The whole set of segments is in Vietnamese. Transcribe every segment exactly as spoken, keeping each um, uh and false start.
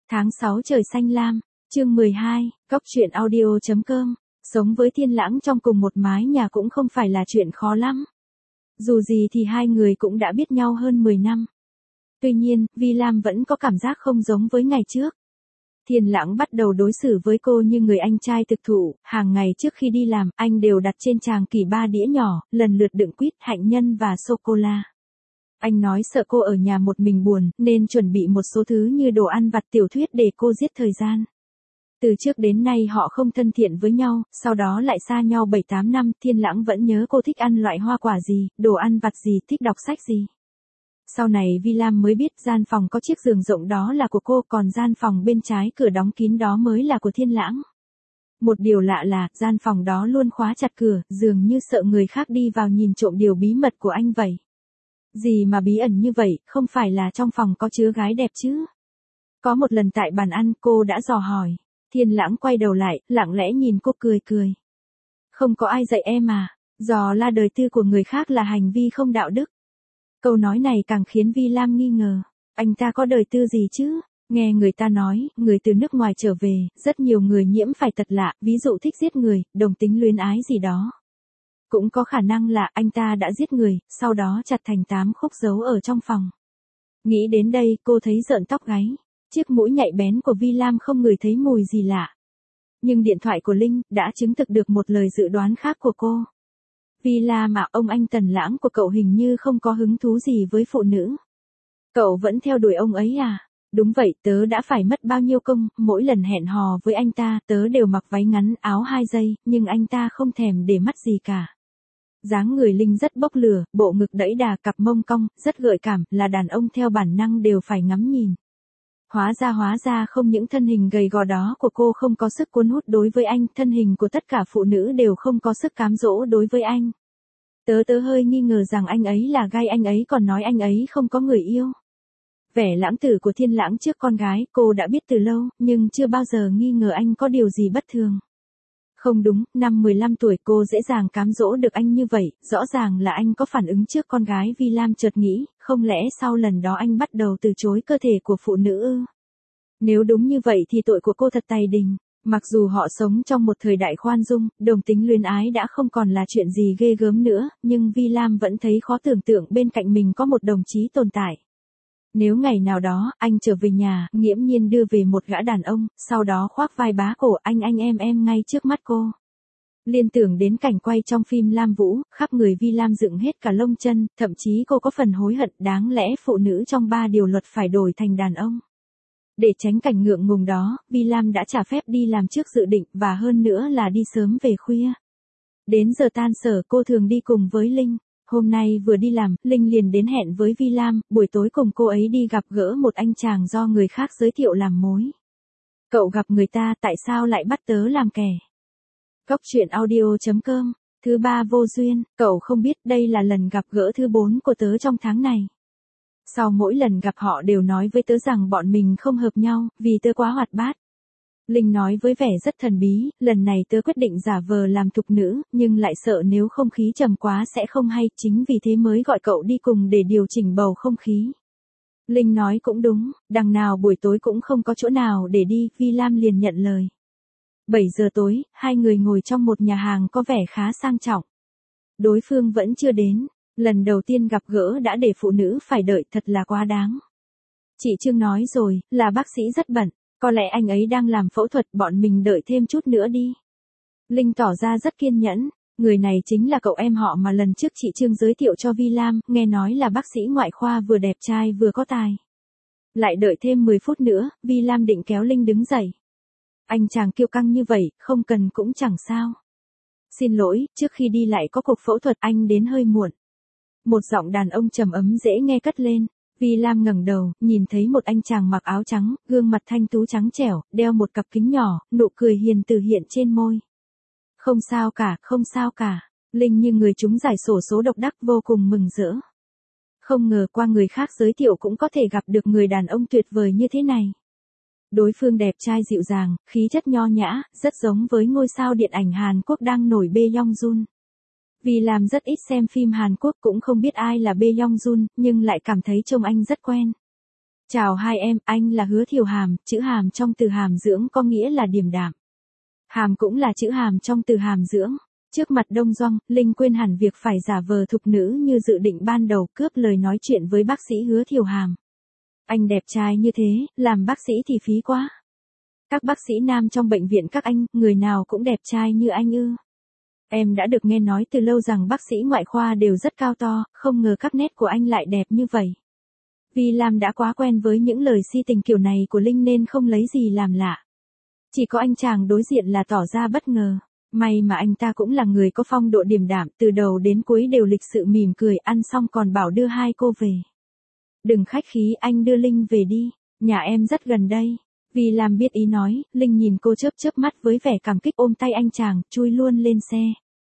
Tháng sáu trời xanh lam, chương mười hai, Cóc truyện audio chấm com. Sống với Thiên Lãng trong cùng một mái nhà cũng không phải là chuyện khó lắm. Dù gì thì hai người cũng đã biết nhau hơn mười năm. Tuy nhiên, Vi Lam vẫn có cảm giác không giống với ngày trước. Thiên Lãng bắt đầu đối xử với cô như người anh trai thực thụ, hàng ngày trước khi đi làm, anh đều đặt trên tràng kỷ ba đĩa nhỏ, lần lượt đựng quýt, hạnh nhân và sô-cô-la. Anh nói sợ cô ở nhà một mình buồn, nên chuẩn bị một số thứ như đồ ăn vặt tiểu thuyết để cô giết thời gian. Từ trước đến nay họ không thân thiện với nhau, sau đó lại xa nhau bảy tám năm, Thiên Lãng vẫn nhớ cô thích ăn loại hoa quả gì, đồ ăn vặt gì, thích đọc sách gì. Sau này Vi Lam mới biết gian phòng có chiếc giường rộng đó là của cô, còn gian phòng bên trái cửa đóng kín đó mới là của Thiên Lãng. Một điều lạ là, gian phòng đó luôn khóa chặt cửa, dường như sợ người khác đi vào nhìn trộm điều bí mật của anh vậy. Gì mà bí ẩn như vậy, không phải là trong phòng có chứa gái đẹp chứ? Có một lần tại bàn ăn cô đã dò hỏi. Thiên Lãng quay đầu lại, lặng lẽ nhìn cô cười cười. Không có ai dạy em à, dò la đời tư của người khác là hành vi không đạo đức. Câu nói này càng khiến Vi Lam nghi ngờ. Anh ta có đời tư gì chứ? Nghe người ta nói, người từ nước ngoài trở về, rất nhiều người nhiễm phải tật lạ, ví dụ thích giết người, đồng tính luyến ái gì đó. Cũng có khả năng là anh ta đã giết người, sau đó chặt thành tám khúc giấu ở trong phòng. Nghĩ đến đây, cô thấy rợn tóc gáy. Chiếc mũi nhạy bén của Vi Lam không ngửi thấy mùi gì lạ. Nhưng điện thoại của Linh đã chứng thực được một lời dự đoán khác của cô. Vi Lam à, ông anh Tần Lãng của cậu hình như không có hứng thú gì với phụ nữ. Cậu vẫn theo đuổi ông ấy à? Đúng vậy, tớ đã phải mất bao nhiêu công, mỗi lần hẹn hò với anh ta, tớ đều mặc váy ngắn, áo hai dây, nhưng anh ta không thèm để mắt gì cả. Dáng người Linh rất bốc lửa, bộ ngực đẫy đà, cặp mông cong, rất gợi cảm, là đàn ông theo bản năng đều phải ngắm nhìn. Hóa ra hóa ra không những thân hình gầy gò đó của cô không có sức cuốn hút đối với anh, thân hình của tất cả phụ nữ đều không có sức cám dỗ đối với anh. Tớ tớ hơi nghi ngờ rằng anh ấy là gay, anh ấy còn nói anh ấy không có người yêu. Vẻ lãng tử của Thiên Lãng trước con gái cô đã biết từ lâu, nhưng chưa bao giờ nghi ngờ anh có điều gì bất thường. Không đúng, năm mười lăm tuổi cô dễ dàng cám dỗ được anh như vậy, rõ ràng là anh có phản ứng trước con gái. Vi Lam chợt nghĩ, không lẽ sau lần đó anh bắt đầu từ chối cơ thể của phụ nữ ư? Nếu đúng như vậy thì tội của cô thật tày đình. Mặc dù họ sống trong một thời đại khoan dung, đồng tính luyến ái đã không còn là chuyện gì ghê gớm nữa, nhưng Vi Lam vẫn thấy khó tưởng tượng bên cạnh mình có một đồng chí tồn tại. Nếu ngày nào đó, anh trở về nhà, nghiễm nhiên đưa về một gã đàn ông, sau đó khoác vai bá cổ anh anh em em ngay trước mắt cô. Liên tưởng đến cảnh quay trong phim Lam Vũ, khắp người Vi Lam dựng hết cả lông chân, thậm chí cô có phần hối hận, đáng lẽ phụ nữ trong ba điều luật phải đổi thành đàn ông. Để tránh cảnh ngượng ngùng đó, Vi Lam đã trả phép đi làm trước dự định, và hơn nữa là đi sớm về khuya. Đến giờ tan sở cô thường đi cùng với Linh. Hôm nay vừa đi làm, Linh liền đến hẹn với Vi Lam, buổi tối cùng cô ấy đi gặp gỡ một anh chàng do người khác giới thiệu làm mối. Cậu gặp người ta, tại sao lại bắt tớ làm kẻ? Cóc truyện audio chấm com. Thứ ba vô duyên, cậu không biết đây là lần gặp gỡ thứ bốn của tớ trong tháng này. Sau mỗi lần gặp họ đều nói với tớ rằng bọn mình không hợp nhau, vì tớ quá hoạt bát. Linh nói với vẻ rất thần bí, lần này tớ quyết định giả vờ làm thục nữ, nhưng lại sợ nếu không khí trầm quá sẽ không hay, chính vì thế mới gọi cậu đi cùng để điều chỉnh bầu không khí. Linh nói cũng đúng, đằng nào buổi tối cũng không có chỗ nào để đi, Vi Lam liền nhận lời. bảy giờ tối, hai người ngồi trong một nhà hàng có vẻ khá sang trọng. Đối phương vẫn chưa đến, lần đầu tiên gặp gỡ đã để phụ nữ phải đợi, thật là quá đáng. Chị Trương nói rồi, là bác sĩ rất bận. Có lẽ anh ấy đang làm phẫu thuật, bọn mình đợi thêm chút nữa đi. Linh tỏ ra rất kiên nhẫn, người này chính là cậu em họ mà lần trước chị Trương giới thiệu cho Vi Lam, nghe nói là bác sĩ ngoại khoa vừa đẹp trai vừa có tài. Lại đợi thêm mười phút nữa, Vi Lam định kéo Linh đứng dậy. Anh chàng kiêu căng như vậy, không cần cũng chẳng sao. Xin lỗi, trước khi đi lại có cuộc phẫu thuật, anh đến hơi muộn. Một giọng đàn ông trầm ấm dễ nghe cất lên. Vi Lam ngẩng đầu, nhìn thấy một anh chàng mặc áo trắng, gương mặt thanh tú trắng trẻo, đeo một cặp kính nhỏ, nụ cười hiền từ hiện trên môi. Không sao cả, không sao cả. Linh như người trúng giải xổ số độc đắc vô cùng mừng rỡ. Không ngờ qua người khác giới thiệu cũng có thể gặp được người đàn ông tuyệt vời như thế này. Đối phương đẹp trai dịu dàng, khí chất nho nhã, rất giống với ngôi sao điện ảnh Hàn Quốc đang nổi Bae Yong Jun. Vi Lam rất ít xem phim Hàn Quốc, cũng không biết ai là Bae Yong Jun, nhưng lại cảm thấy trông anh rất quen. Chào hai em, anh là Hứa Thiều Hàm, chữ Hàm trong từ hàm dưỡng có nghĩa là điềm đạm. Hàm cũng là chữ Hàm trong từ hàm dưỡng. Trước mặt Đông Doanh, Linh quên hẳn việc phải giả vờ thục nữ như dự định ban đầu, cướp lời nói chuyện với bác sĩ Hứa Thiều Hàm. Anh đẹp trai như thế, làm bác sĩ thì phí quá. Các bác sĩ nam trong bệnh viện các anh, người nào cũng đẹp trai như anh ư? Em đã được nghe nói từ lâu rằng bác sĩ ngoại khoa đều rất cao to, không ngờ các nét của anh lại đẹp như vậy. Vì Lam đã quá quen với những lời si tình kiểu này của Linh nên không lấy gì làm lạ. Chỉ có anh chàng đối diện là tỏ ra bất ngờ. May mà anh ta cũng là người có phong độ điềm đạm, từ đầu đến cuối đều lịch sự mỉm cười, ăn xong còn bảo đưa hai cô về. Đừng khách khí, anh đưa Linh về đi, nhà em rất gần đây. Vì Lam biết ý nói, Linh nhìn cô chớp chớp mắt với vẻ cảm kích ôm tay anh chàng, chui luôn lên xe.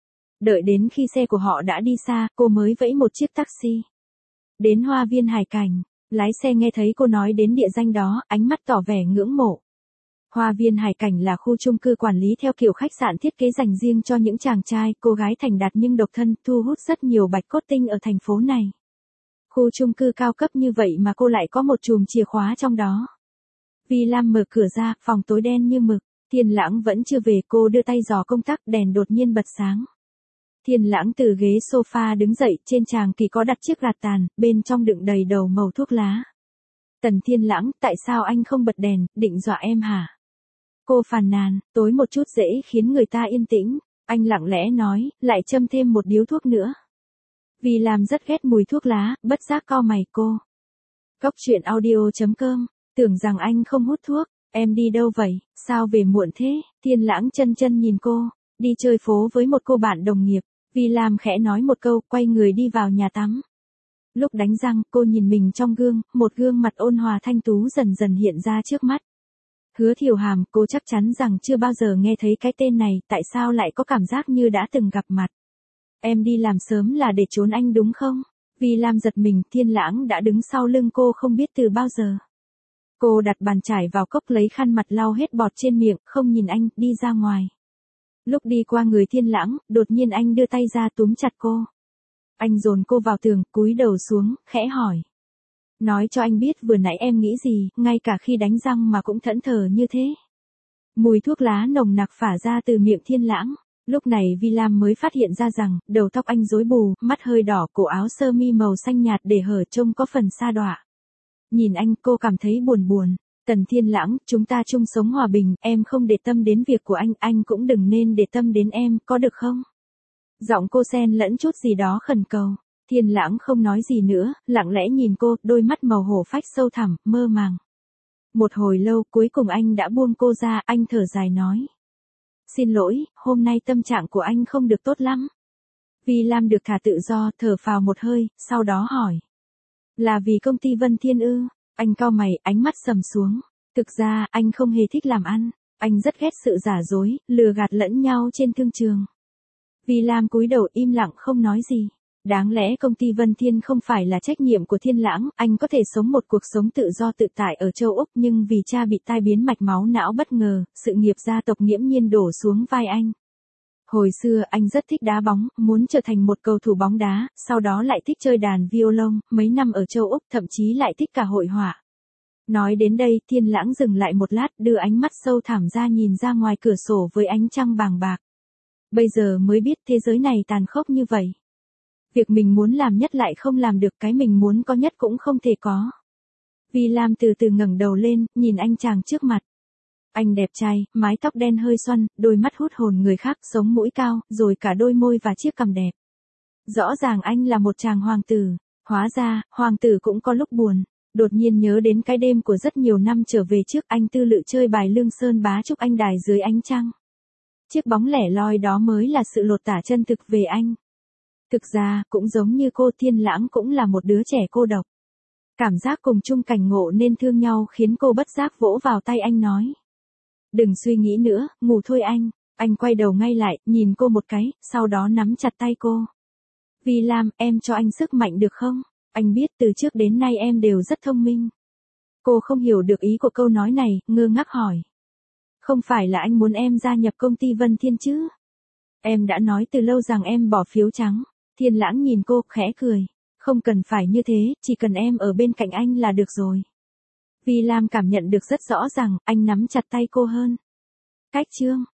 Đợi đến khi xe của họ đã đi xa, cô mới vẫy một chiếc taxi. Đến Hoa viên Hải Cảnh, lái xe nghe thấy cô nói đến địa danh đó, ánh mắt tỏ vẻ ngưỡng mộ. Hoa viên Hải Cảnh là khu chung cư quản lý theo kiểu khách sạn thiết kế dành riêng cho những chàng trai, cô gái thành đạt nhưng độc thân, thu hút rất nhiều bạch cốt tinh ở thành phố này. Khu chung cư cao cấp như vậy mà cô lại có một chùm chìa khóa trong đó. Vì Lam mở cửa ra, phòng tối đen như mực, Thiên Lãng vẫn chưa về, cô đưa tay dò công tắc, đèn đột nhiên bật sáng. Thiên Lãng từ ghế sofa đứng dậy, trên tràng kỳ có đặt chiếc gạt tàn, bên trong đựng đầy đầu mẩu thuốc lá. Tần Thiên Lãng, tại sao anh không bật đèn, định dọa em hả? Cô phàn nàn, tối một chút dễ khiến người ta yên tĩnh. Anh lặng lẽ nói, lại châm thêm một điếu thuốc nữa. Vì Lam rất ghét mùi thuốc lá, bất giác cau mày cô. Cốc truyện audio chấm com, tưởng rằng anh không hút thuốc, em đi đâu vậy, sao về muộn thế? Thiên Lãng chân chân nhìn cô, đi chơi phố với một cô bạn đồng nghiệp. Vì Lam khẽ nói một câu, quay người đi vào nhà tắm. Lúc đánh răng, cô nhìn mình trong gương, một gương mặt ôn hòa thanh tú dần dần hiện ra trước mắt. Hứa Thiều Hàm, cô chắc chắn rằng chưa bao giờ nghe thấy cái tên này, tại sao lại có cảm giác như đã từng gặp mặt. Em đi làm sớm là để trốn anh đúng không? Vì Lam giật mình, Thiên Lãng đã đứng sau lưng cô không biết từ bao giờ. Cô đặt bàn chải vào cốc lấy khăn mặt lau hết bọt trên miệng, không nhìn anh, đi ra ngoài. Lúc đi qua người Thiên Lãng, đột nhiên anh đưa tay ra túm chặt cô. Anh dồn cô vào tường, cúi đầu xuống, khẽ hỏi. Nói cho anh biết vừa nãy em nghĩ gì, ngay cả khi đánh răng mà cũng thẫn thờ như thế. Mùi thuốc lá nồng nặc phả ra từ miệng Thiên Lãng. Lúc này Vi Lam mới phát hiện ra rằng, đầu tóc anh rối bù, mắt hơi đỏ, cổ áo sơ mi màu xanh nhạt để hở trông có phần sa đọa. Nhìn anh, cô cảm thấy buồn buồn. Tần Thiên Lãng, chúng ta chung sống hòa bình, em không để tâm đến việc của anh, anh cũng đừng nên để tâm đến em, có được không? Giọng cô xen lẫn chút gì đó khẩn cầu. Thiên Lãng không nói gì nữa, lặng lẽ nhìn cô, đôi mắt màu hổ phách sâu thẳm, mơ màng. Một hồi lâu, cuối cùng anh đã buông cô ra, anh thở dài nói. Xin lỗi, hôm nay tâm trạng của anh không được tốt lắm. Vi Lam được thả tự do, thở phào một hơi, sau đó hỏi. Là vì công ty Vân Thiên ư? Anh cau mày, ánh mắt sầm xuống. Thực ra, anh không hề thích làm ăn. Anh rất ghét sự giả dối, lừa gạt lẫn nhau trên thương trường. Vi Lam cúi đầu im lặng không nói gì. Đáng lẽ công ty Vân Thiên không phải là trách nhiệm của Thiên Lãng, anh có thể sống một cuộc sống tự do tự tại ở châu Úc nhưng vì cha bị tai biến mạch máu não bất ngờ, sự nghiệp gia tộc nghiễm nhiên đổ xuống vai anh. Hồi xưa anh rất thích đá bóng, muốn trở thành một cầu thủ bóng đá, sau đó lại thích chơi đàn violon, mấy năm ở châu Úc thậm chí lại thích cả hội họa. Nói đến đây, Thiên Lãng dừng lại một lát, đưa ánh mắt sâu thẳm ra nhìn ra ngoài cửa sổ với ánh trăng bàng bạc. Bây giờ mới biết thế giới này tàn khốc như vậy. Việc mình muốn làm nhất lại không làm được, cái mình muốn có nhất cũng không thể có. Vi Lam từ từ ngẩng đầu lên, nhìn anh chàng trước mặt. Anh đẹp trai, mái tóc đen hơi xoăn, đôi mắt hút hồn người khác, sống mũi cao, rồi cả đôi môi và chiếc cằm đẹp. Rõ ràng anh là một chàng hoàng tử. Hóa ra, hoàng tử cũng có lúc buồn. Đột nhiên nhớ đến cái đêm của rất nhiều năm trở về trước, anh tư lự chơi bài Lương Sơn Bá Trúc anh đài dưới ánh trăng. Chiếc bóng lẻ loi đó mới là sự lột tả chân thực về anh. Thực ra, cũng giống như cô, Thiên Lãng cũng là một đứa trẻ cô độc. Cảm giác cùng chung cảnh ngộ nên thương nhau khiến cô bất giác vỗ vào tay anh nói. Đừng suy nghĩ nữa, ngủ thôi anh. Anh quay đầu ngay lại, nhìn cô một cái, sau đó nắm chặt tay cô. Vi Lam, em cho anh sức mạnh được không? Anh biết từ trước đến nay em đều rất thông minh. Cô không hiểu được ý của câu nói này, ngơ ngác hỏi. Không phải là anh muốn em gia nhập công ty Vân Thiên chứ? Em đã nói từ lâu rằng em bỏ phiếu trắng. Thiên Lãng nhìn cô, khẽ cười. Không cần phải như thế, chỉ cần em ở bên cạnh anh là được rồi. Vi Lam cảm nhận được rất rõ rằng anh nắm chặt tay cô hơn. Cách Trương